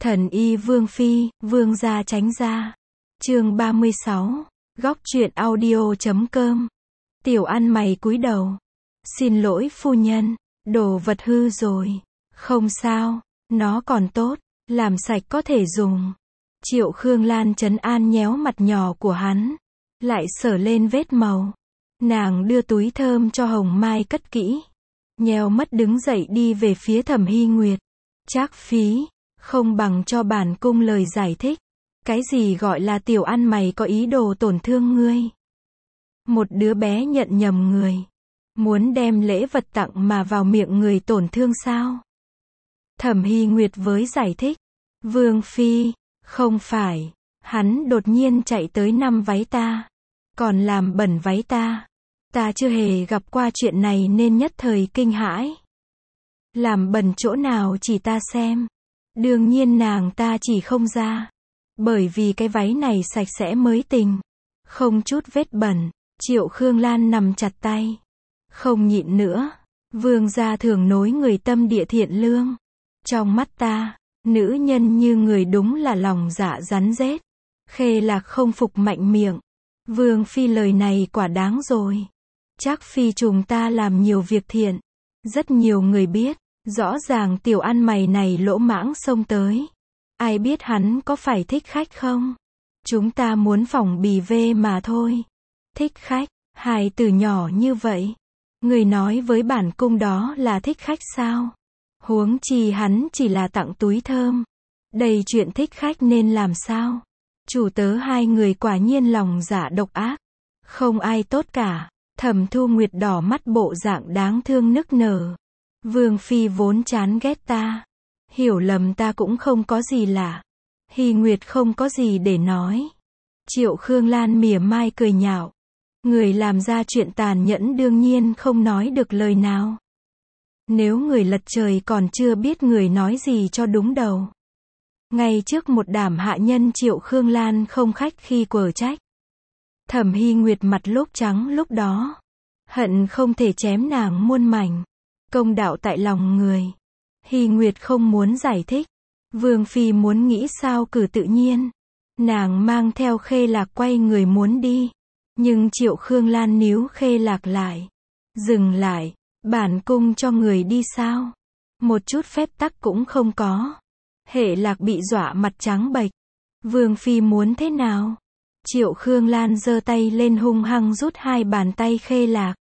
Thần y Vương Phi, Vương gia tránh ra. Chương 36. Góc truyện audio.com. Tiểu ăn mày cúi đầu. Xin lỗi phu nhân, đồ vật hư rồi. Không sao, nó còn tốt, làm sạch có thể dùng. Triệu Khương Lan trấn an nhéo mặt nhỏ của hắn, lại sờ lên vết màu. Nàng đưa túi thơm cho Hồng Mai cất kỹ. Nheo mắt đứng dậy đi về phía Thẩm Hy Nguyệt. Trác phí, không bằng cho bản cung lời giải thích. Cái gì gọi là tiểu ăn mày có ý đồ tổn thương ngươi? Một đứa bé nhận nhầm người, muốn đem lễ vật tặng mà vào miệng người tổn thương sao? Thẩm Hy Nguyệt với giải thích. Vương Phi, không phải, hắn đột nhiên chạy tới nắm váy ta, còn làm bẩn váy ta. Ta chưa hề gặp qua chuyện này nên nhất thời kinh hãi. Làm bẩn chỗ nào chỉ ta xem. Đương nhiên nàng ta chỉ không ra. Bởi vì cái váy này sạch sẽ mới tình. Không chút vết bẩn. Triệu Khương Lan nằm chặt tay. Không nhịn nữa. Vương gia thường nối người tâm địa thiện lương. Trong mắt ta, nữ nhân như người đúng là lòng dạ rắn rết. Khê Lạc không phục mạnh miệng. Vương Phi lời này quả đáng rồi. Trác Phi chúng ta làm nhiều việc thiện. Rất nhiều người biết. Rõ ràng tiểu ăn mày này lỗ mãng xông tới. Ai biết hắn có phải thích khách không? Chúng ta muốn phỏng bì vê mà thôi. Thích khách, hài từ nhỏ như vậy. Người nói với bản cung đó là thích khách sao? Huống chi hắn chỉ là tặng túi thơm. Đầy chuyện thích khách nên làm sao? Chủ tớ hai người quả nhiên lòng dạ độc ác. Không ai tốt cả. Thẩm Thu Nguyệt đỏ mắt bộ dạng đáng thương nức nở. Vương Phi vốn chán ghét ta. Hiểu lầm ta cũng không có gì lạ. Hy Nguyệt không có gì để nói. Triệu Khương Lan mỉa mai cười nhạo. Người làm ra chuyện tàn nhẫn đương nhiên không nói được lời nào. Nếu người lật trời còn chưa biết người nói gì cho đúng đầu. Ngay trước một đám hạ nhân Triệu Khương Lan không khách khi quở trách. Thẩm Hy Nguyệt mặt lúc trắng lúc đó. Hận không thể chém nàng muôn mảnh. Công đạo tại lòng người. Hy Nguyệt không muốn giải thích. Vương Phi muốn nghĩ sao cử tự nhiên. Nàng mang theo Khê Lạc quay người muốn đi. Nhưng Triệu Khương Lan níu Khê Lạc lại. Dừng lại, bản cung cho người đi sao? Một chút phép tắc cũng không có. Hệ Lạc bị dọa mặt trắng bệch. Vương Phi muốn thế nào? Triệu Khương Lan giơ tay lên hung hăng rút hai bàn tay Khê Lạc.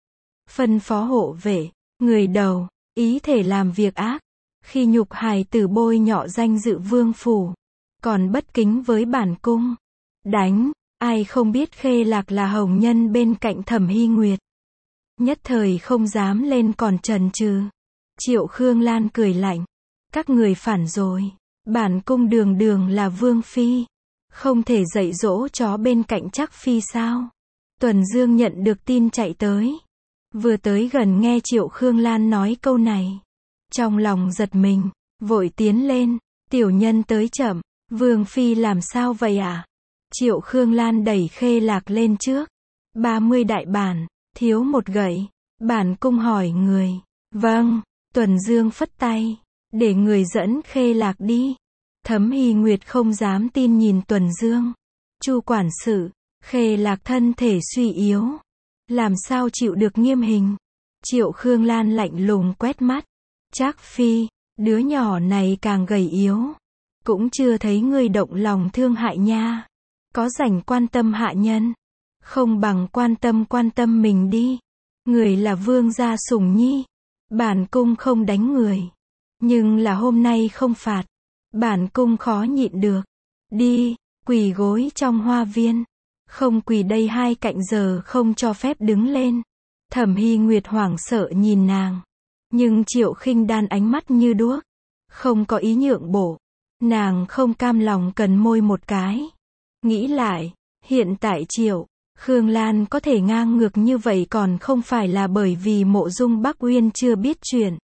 Phân phó hộ vệ, người đầu, ý thể làm việc ác. Khi nhục hài tử bôi nhọ danh dự vương phủ. Còn bất kính với bản cung. Đánh, ai không biết Khê Lạc là hồng nhân bên cạnh Thẩm Hy Nguyệt. Nhất thời không dám lên còn chần chừ. Triệu Khương Lan cười lạnh. Các người phản rồi. Bản cung đường đường là Vương Phi. Không thể dạy dỗ chó bên cạnh Trác Phi sao? Tuần Dương nhận được tin chạy tới. Vừa tới gần nghe Triệu Khương Lan nói câu này. Trong lòng giật mình, vội tiến lên. Tiểu nhân tới chậm. Vương Phi làm sao vậy à? Triệu Khương Lan đẩy Khê Lạc lên trước. 30 đại bản, thiếu một gậy. Bản cung hỏi người. Vâng, Tuần Dương phất tay. Để người dẫn Khê Lạc đi. Thẩm Hy Nguyệt không dám tin nhìn Tuần Dương. Chu quản sự, Khê Lạc thân thể suy yếu. Làm sao chịu được nghiêm hình? Triệu Khương Lan lạnh lùng quét mắt. Trác Phi, đứa nhỏ này càng gầy yếu. Cũng chưa thấy ngươi động lòng thương hại nha. Có rảnh quan tâm hạ nhân. Không bằng quan tâm mình đi. Người là vương gia sủng nhi. Bản cung không đánh người. Nhưng là hôm nay không phạt. Bản cung khó nhịn được. Đi, quỳ gối trong hoa viên. Không quỳ đây 2 cạnh giờ không cho phép đứng lên. Thẩm Hy Nguyệt hoảng sợ nhìn nàng. Nhưng Triệu Khinh Đan ánh mắt như đuốc. Không có ý nhượng bộ. Nàng không cam lòng cần môi một cái. Nghĩ lại, hiện tại Triệu Khương Lan có thể ngang ngược như vậy còn không phải là bởi vì Mộ Dung Bắc Uyên chưa biết chuyện.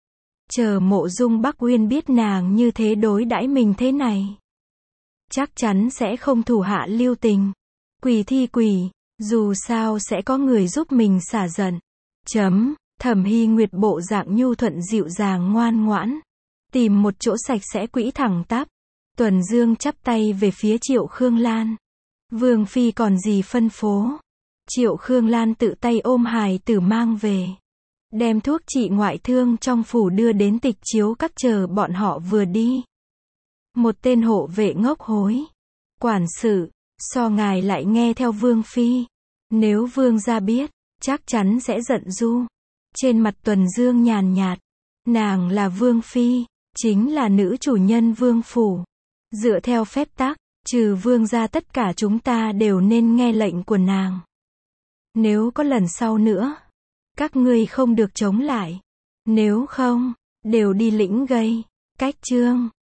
Chờ Mộ Dung Bắc Uyên biết nàng như thế đối đãi mình thế này. Chắc chắn sẽ không thủ hạ lưu tình. Quỳ thì quỳ, dù sao sẽ có người giúp mình xả giận. Thẩm Hy Nguyệt bộ dạng nhu thuận dịu dàng ngoan ngoãn. Tìm một chỗ sạch sẽ quỹ thẳng tắp. Tuần Dương chắp tay về phía Triệu Khương Lan. Vương phi còn gì phân phó? Triệu Khương Lan tự tay ôm hài tử mang về. Đem thuốc trị ngoại thương trong phủ đưa đến Tịch Chiếu Các chờ bọn họ vừa đi. Một tên hộ vệ ngốc hối. Quản sự, so ngài lại nghe theo Vương phi. Nếu Vương gia biết, chắc chắn sẽ giận du. Trên mặt Tuần Dương nhàn nhạt. Nàng là Vương phi, chính là nữ chủ nhân Vương phủ. Dựa theo phép tắc, trừ Vương gia tất cả chúng ta đều nên nghe lệnh của nàng. Nếu có lần sau nữa, các ngươi không được chống lại. Nếu không, đều đi lĩnh gây. Cách chương